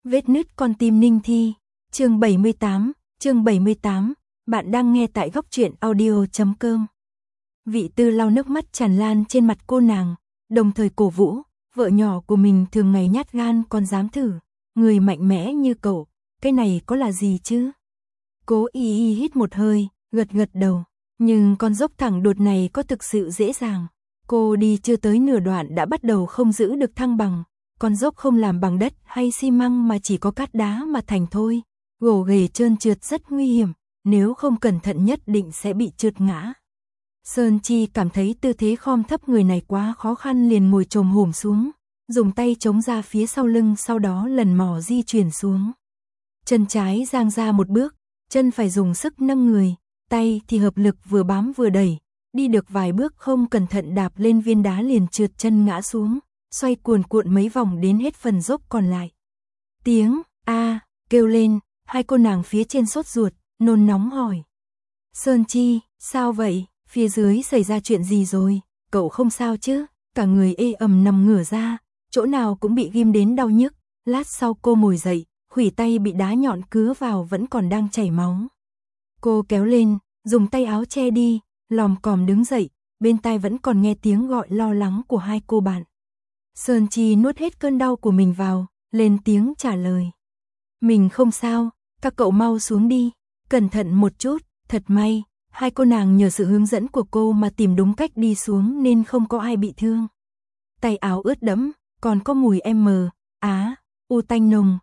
Vết nứt con tim Ninh Thi, chương 78, bạn đang nghe tại góc truyện audio.com. Vị Tư lau nước mắt tràn lan trên mặt cô nàng, đồng thời cổ vũ, vợ nhỏ của mình thường ngày nhát gan còn dám thử, người mạnh mẽ như cậu, cái này có là gì chứ? Cố Y hít một hơi, gật gật đầu, nhưng con dốc thẳng đột này có thực sự dễ dàng. Cô đi chưa tới nửa đoạn đã bắt đầu không giữ được thăng bằng, con dốc không làm bằng đất hay xi măng mà chỉ có cát đá mà thành thôi. Gồ ghề trơn trượt rất nguy hiểm, nếu không cẩn thận nhất định sẽ bị trượt ngã. Sơn Chi cảm thấy tư thế khom thấp người này quá khó khăn liền ngồi chồm hổm xuống, dùng tay chống ra phía sau lưng sau đó lần mò di chuyển xuống. Chân trái giang ra một bước, chân phải dùng sức nâng người, tay thì hợp lực vừa bám vừa đẩy, đi được vài bước không cẩn thận đạp lên viên đá liền trượt chân ngã xuống, xoay cuồn cuộn mấy vòng đến hết phần dốc còn lại. Tiếng a kêu lên, hai cô nàng phía trên sốt ruột, nôn nóng hỏi. Sơn Chi, sao vậy, phía dưới xảy ra chuyện gì rồi, cậu không sao chứ? Cả người ê ẩm nằm ngửa ra, chỗ nào cũng bị ghim đến đau nhức, lát sau cô ngồi dậy, khuỷu tay bị đá nhọn cứa vào vẫn còn đang chảy máu. Cô kéo lên, dùng tay áo che đi, lòm còm đứng dậy, bên tai vẫn còn nghe tiếng gọi lo lắng của hai cô bạn. Sơn Chi nuốt hết cơn đau của mình vào, lên tiếng trả lời. Mình không sao, các cậu mau xuống đi, cẩn thận một chút, thật may, hai cô nàng nhờ sự hướng dẫn của cô mà tìm đúng cách đi xuống nên không có ai bị thương. Tay áo ướt đẫm, còn có mùi u tanh nồng,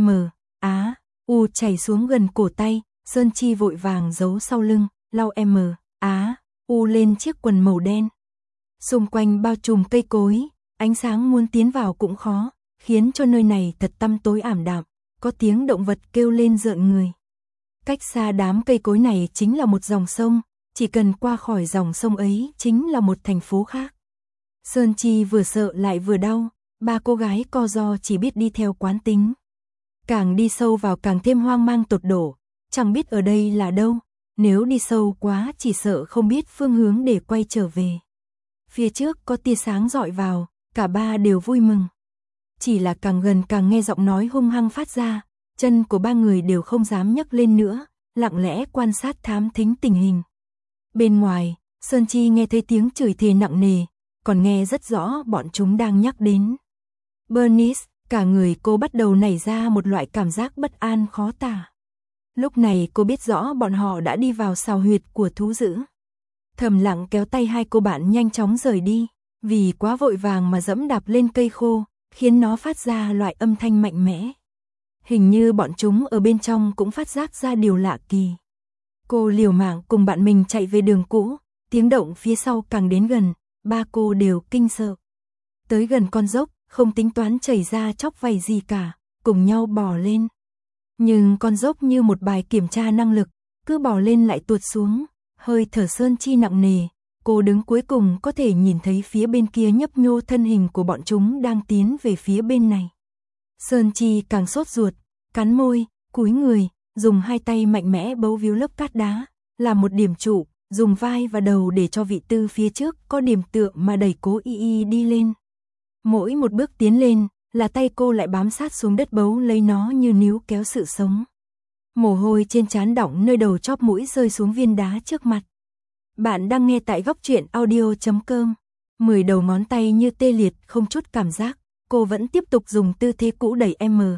u chảy xuống gần cổ tay, Sơn Chi vội vàng giấu sau lưng, lau u lên chiếc quần màu đen. Xung quanh bao trùm cây cối, ánh sáng muốn tiến vào cũng khó, khiến cho nơi này thật tăm tối ảm đạm, có tiếng động vật kêu lên rợn người. Cách xa đám cây cối này chính là một dòng sông, chỉ cần qua khỏi dòng sông ấy chính là một thành phố khác. Sơn Chi vừa sợ lại vừa đau, ba cô gái co ro chỉ biết đi theo quán tính. Càng đi sâu vào càng thêm hoang mang tột độ, chẳng biết ở đây là đâu, nếu đi sâu quá chỉ sợ không biết phương hướng để quay trở về. Phía trước có tia sáng rọi vào, cả ba đều vui mừng. Chỉ là càng gần càng nghe giọng nói hung hăng phát ra, chân của ba người đều không dám nhấc lên nữa, lặng lẽ quan sát thám thính tình hình. Bên ngoài, Sơn Chi nghe thấy tiếng chửi thề nặng nề, còn nghe rất rõ bọn chúng đang nhắc đến Bernice, cả người cô bắt đầu nảy ra một loại cảm giác bất an khó tả. Lúc này cô biết rõ bọn họ đã đi vào sào huyệt của thú dữ. Thầm lặng kéo tay hai cô bạn nhanh chóng rời đi, vì quá vội vàng mà dẫm đạp lên cây khô, khiến nó phát ra loại âm thanh mạnh mẽ. Hình như bọn chúng ở bên trong cũng phát giác ra điều lạ kỳ. Cô liều mạng cùng bạn mình chạy về đường cũ, tiếng động phía sau càng đến gần, ba cô đều kinh sợ. Tới gần con dốc, không tính toán chảy ra chóc vảy gì cả, cùng nhau bò lên. Nhưng con dốc như một bài kiểm tra năng lực, cứ bò lên lại tuột xuống, hơi thở Sơn Chi nặng nề, cô đứng cuối cùng có thể nhìn thấy phía bên kia nhấp nhô thân hình của bọn chúng đang tiến về phía bên này. Sơn Chi càng sốt ruột, cắn môi, cúi người, dùng hai tay mạnh mẽ bấu víu lớp cát đá, làm một điểm trụ, dùng vai và đầu để cho vị Tư phía trước có điểm tựa mà đẩy Cố Y đi lên. Mỗi một bước tiến lên, là tay cô lại bám sát xuống đất bấu lấy nó như níu kéo sự sống. Mồ hôi trên trán đọng nơi đầu chóp mũi rơi xuống viên đá trước mặt. Bạn đang nghe tại góc truyện audio.com. 10 đầu ngón tay như tê liệt không chút cảm giác, cô vẫn tiếp tục dùng tư thế cũ đẩy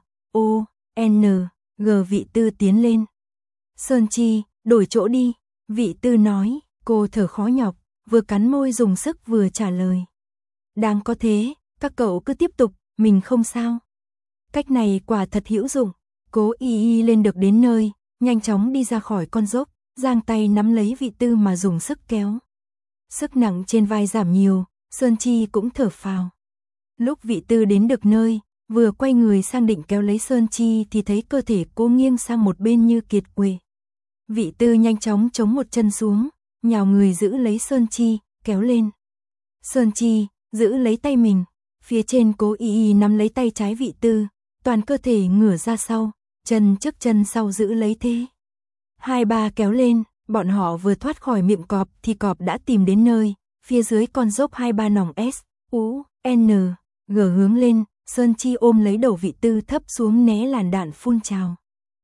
vị Tư tiến lên. Sơn Chi, đổi chỗ đi, vị Tư nói, cô thở khó nhọc, vừa cắn môi dùng sức vừa trả lời. Đang có thế, các cậu cứ tiếp tục, mình không sao. Cách này quả thật hữu dụng, Cố Y lên được đến nơi, nhanh chóng đi ra khỏi con dốc, giang tay nắm lấy vị Tư mà dùng sức kéo. Sức nặng trên vai giảm nhiều, Sơn Chi cũng thở phào. Lúc vị Tư đến được nơi, vừa quay người sang định kéo lấy Sơn Chi thì thấy cơ thể cô nghiêng sang một bên như kiệt quệ. Vị Tư nhanh chóng chống một chân xuống, nhào người giữ lấy Sơn Chi, kéo lên. Sơn Chi giữ lấy tay mình, phía trên Cố Y nắm lấy tay trái vị Tư, toàn cơ thể ngửa ra sau, chân trước chân sau giữ lấy thế. Hai ba kéo lên, bọn họ vừa thoát khỏi miệng cọp thì cọp đã tìm đến nơi, phía dưới con dốc hai ba nòng S, U, N, G hướng lên, Sơn Chi ôm lấy đầu Vị Tư thấp xuống né làn đạn phun trào.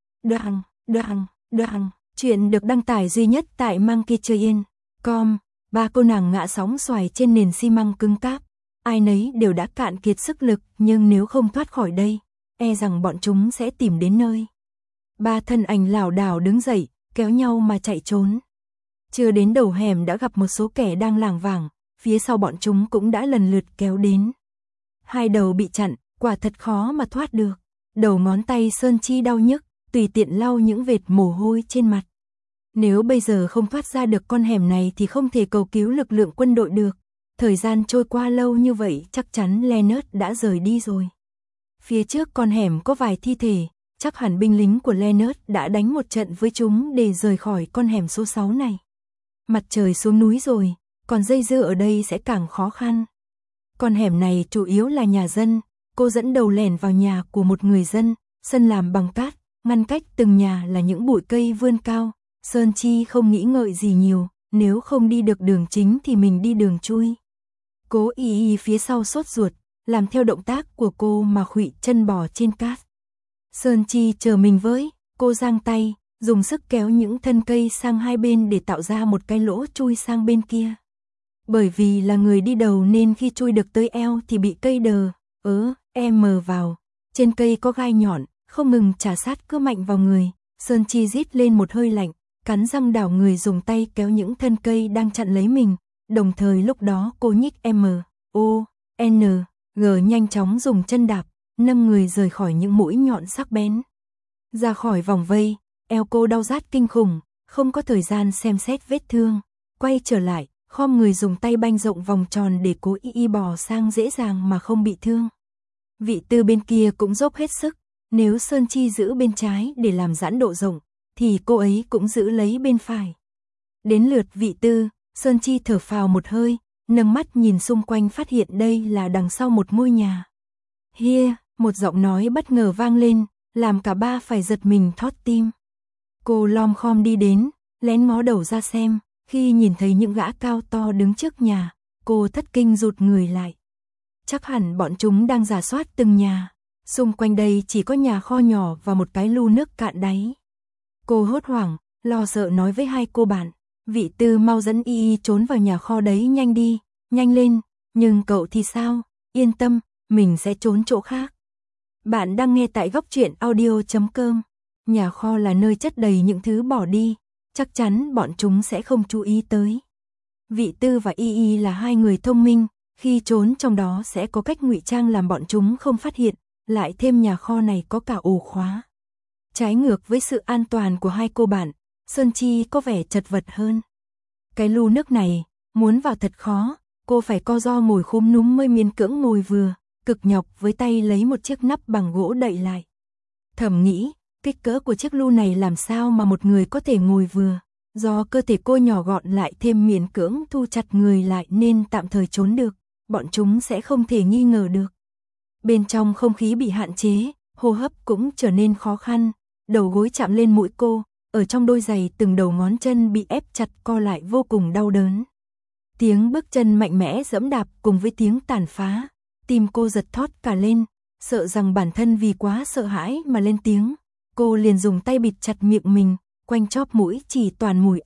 Đoạn, chuyện được đăng tải duy nhất tại Monkeytrain.com. Ba cô nàng ngã sóng xoài trên nền xi măng cứng cáp. Ai nấy đều đã cạn kiệt sức lực, nhưng nếu không thoát khỏi đây, e rằng bọn chúng sẽ tìm đến nơi. Ba thân ảnh lảo đảo đứng dậy, kéo nhau mà chạy trốn. Chưa đến đầu hẻm đã gặp một số kẻ đang lảng vảng, phía sau bọn chúng cũng đã lần lượt kéo đến. Hai đầu bị chặn, quả thật khó mà thoát được. Đầu ngón tay Sơn Chi đau nhức, tùy tiện lau những vệt mồ hôi trên mặt. Nếu bây giờ không thoát ra được con hẻm này thì không thể cầu cứu lực lượng quân đội được. Thời gian trôi qua lâu như vậy chắc chắn Leonard đã rời đi rồi. Phía trước con hẻm có vài thi thể, chắc hẳn binh lính của Leonard đã đánh một trận với chúng để rời khỏi con hẻm số 6 này. Mặt trời xuống núi rồi, còn dây dưa ở đây sẽ càng khó khăn. Con hẻm này chủ yếu là nhà dân, cô dẫn đầu lẻn vào nhà của một người dân, sân làm bằng cát, ngăn cách từng nhà là những bụi cây vươn cao. Sơn Chi không nghĩ ngợi gì nhiều, nếu không đi được đường chính thì mình đi đường chui. Cố Y phía sau sốt ruột, làm theo động tác của cô mà khuỵu chân bò trên cát. Sơn Chi chờ mình với, cô giang tay, dùng sức kéo những thân cây sang hai bên để tạo ra một cái lỗ chui sang bên kia. Bởi vì là người đi đầu nên khi chui được tới eo thì bị cây mờ vào. Trên cây có gai nhọn, không ngừng chà sát cứ mạnh vào người. Sơn Chi rít lên một hơi lạnh, cắn răng đảo người dùng tay kéo những thân cây đang chặn lấy mình. Đồng thời lúc đó cô nhích MONG nhanh chóng dùng chân đạp, nâng người rời khỏi những mũi nhọn sắc bén. Ra khỏi vòng vây, eo cô đau rát kinh khủng, không có thời gian xem xét vết thương. Quay trở lại, khom người dùng tay banh rộng vòng tròn để Cố Y bò sang dễ dàng mà không bị thương. Vị Tư bên kia cũng dốc hết sức, nếu Sơn Chi giữ bên trái để làm giãn độ rộng, thì cô ấy cũng giữ lấy bên phải. Đến lượt Vị Tư, Sơn Chi thở phào một hơi, nâng mắt nhìn xung quanh phát hiện đây là đằng sau một ngôi nhà. Hia, một giọng nói bất ngờ vang lên, làm cả ba phải giật mình thót tim. Cô lom khom đi đến, lén ngó đầu ra xem, khi nhìn thấy những gã cao to đứng trước nhà, cô thất kinh rụt người lại. Chắc hẳn bọn chúng đang rà soát từng nhà, xung quanh đây chỉ có nhà kho nhỏ và một cái lu nước cạn đáy. Cô hốt hoảng, lo sợ nói với hai cô bạn, Vị Tư mau dẫn Y trốn vào nhà kho đấy nhanh đi, nhanh lên, nhưng cậu thì sao, yên tâm, mình sẽ trốn chỗ khác. Bạn đang nghe tại Góc Truyện Audio.com. Nhà kho là nơi chất đầy những thứ bỏ đi, chắc chắn bọn chúng sẽ không chú ý tới. Vị Tư và Y là hai người thông minh, khi trốn trong đó sẽ có cách ngụy trang làm bọn chúng không phát hiện, lại thêm nhà kho này có cả ổ khóa. Trái ngược với sự an toàn của hai cô bạn, Sơn Chi có vẻ chật vật hơn. Cái lu nước này, muốn vào thật khó, cô phải co ro ngồi khúm núm mới miễn cưỡng ngồi vừa, cực nhọc với tay lấy một chiếc nắp bằng gỗ đậy lại. Thầm nghĩ, kích cỡ của chiếc lu này làm sao mà một người có thể ngồi vừa, do cơ thể cô nhỏ gọn lại thêm miễn cưỡng thu chặt người lại nên tạm thời trốn được, bọn chúng sẽ không thể nghi ngờ được. Bên trong không khí bị hạn chế, hô hấp cũng trở nên khó khăn, đầu gối chạm lên mũi cô, ở trong đôi giày từng đầu ngón chân bị ép chặt co lại vô cùng đau đớn. Tiếng bước chân mạnh mẽ giẫm đạp cùng với tiếng tàn phá, tim cô giật thót cả lên, sợ rằng bản thân vì quá sợ hãi mà lên tiếng. Cô liền dùng tay bịt chặt miệng mình, quanh chóp mũi chỉ toàn mùi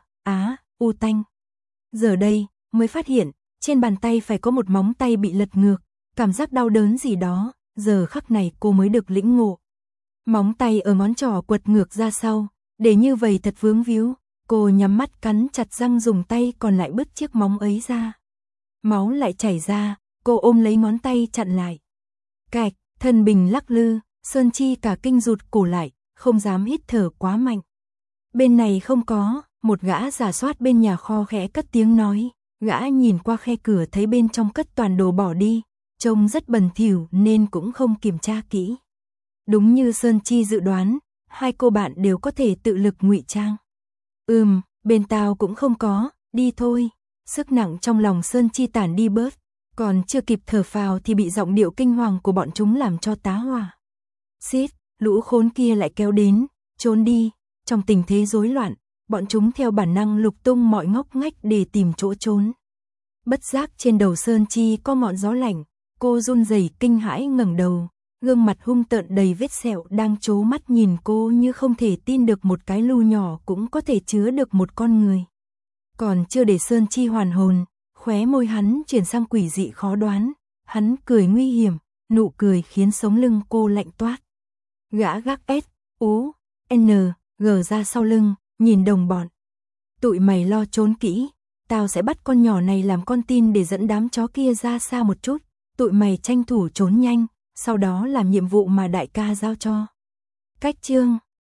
u tanh. Giờ đây, mới phát hiện, trên bàn tay phải có một móng tay bị lật ngược, cảm giác đau đớn gì đó, giờ khắc này cô mới được lĩnh ngộ. Móng tay ở ngón trỏ quật ngược ra sau, để như vậy thật vướng víu, cô nhắm mắt cắn chặt răng dùng tay còn lại bứt chiếc móng ấy ra. Máu lại chảy ra, cô ôm lấy ngón tay chặn lại. Cạch, thân bình lắc lư, Sơn Chi cả kinh rụt cổ lại, không dám hít thở quá mạnh. Bên này không có, một gã rà soát bên nhà kho khẽ cất tiếng nói, gã nhìn qua khe cửa thấy bên trong cất toàn đồ bỏ đi, trông rất bẩn thỉu nên cũng không kiểm tra kỹ. Đúng như Sơn Chi dự đoán, hai cô bạn đều có thể tự lực ngụy trang. Bên tao cũng không có, đi thôi. Sức nặng trong lòng Sơn Chi tản đi bớt, còn chưa kịp thở phào thì bị giọng điệu kinh hoàng của bọn chúng làm cho tá hỏa. Xít, lũ khốn kia lại kéo đến, trốn đi. Trong tình thế rối loạn, bọn chúng theo bản năng lục tung mọi ngóc ngách để tìm chỗ trốn. Bất giác trên đầu Sơn Chi có ngọn gió lạnh, Cô run rẩy kinh hãi ngẩng đầu, gương mặt hung tợn đầy vết sẹo đang trố mắt nhìn cô như không thể tin được một cái lu nhỏ cũng có thể chứa được một con người. Còn chưa để Sơn Chi hoàn hồn, khóe môi hắn chuyển sang quỷ dị khó đoán, hắn cười nguy hiểm, nụ cười khiến sống lưng cô lạnh toát. Gã gác S, U, N, G ra sau lưng, nhìn đồng bọn. Tụi mày lo trốn kỹ, tao sẽ bắt con nhỏ này làm con tin để dẫn đám chó kia ra xa một chút. Tụi mày tranh thủ trốn nhanh, sau đó làm nhiệm vụ mà đại ca giao cho. Cách chương